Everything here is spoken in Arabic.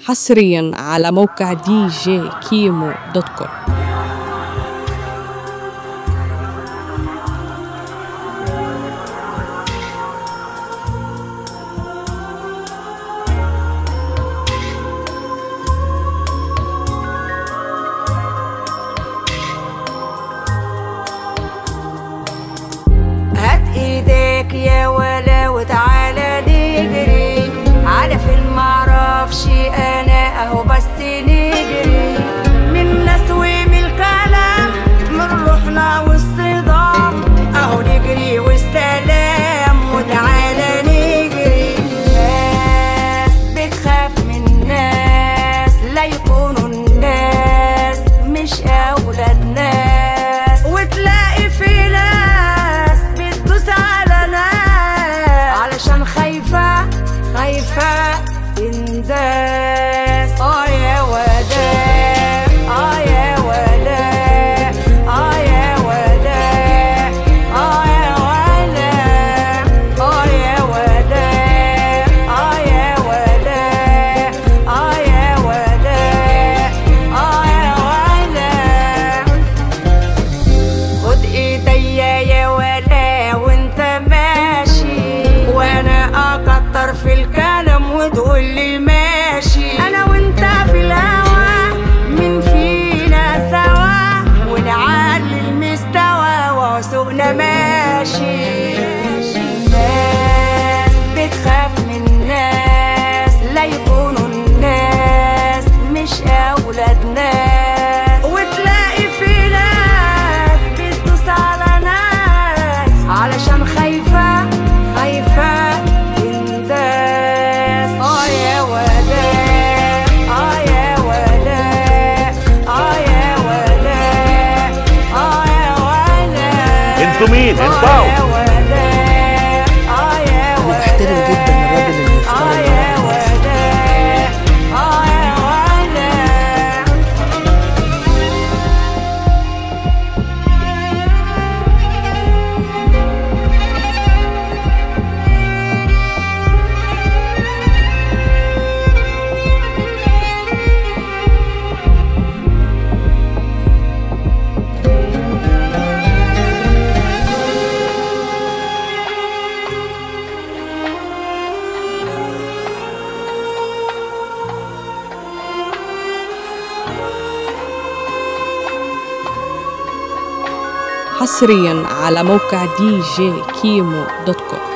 حصريا على موقع djkimo.com. هات ايديك يا ولا وتعالى نجري على فين معرفش انا اهو بس نجري من ناس ومن الكلام من روحنا والصدام اهو نجري والسلام وتعالى نجري. ناس بتخاف من ناس لا يكونوا الناس مش اولاد ناس وتلاقي في ناس بتدوس على ناس علشان خايفة تنداس. يا وداع يا وداع يا وداع يا وداع يا وداع يا وداع يا وداع يا وداع. خد ايديا يا ولا وانت ماشي وانا اكتر في الكلام وتقول لي ماشي. انا وانت في الهوا من فينا سوا ونعلي المستوى وسوقنا ماشي. ناس بتخاف من ناس لا يكونوا الناس مش اولاد ناس وتلاقي في ناس بتدوس على ناس علشان خايفة تنداس. يا وداع يا وداع يا وداع يا وداع. انتوا مين؟ انتوا بحترم جدا الراجل اللي اختار حصريا على موقع djkimo.com.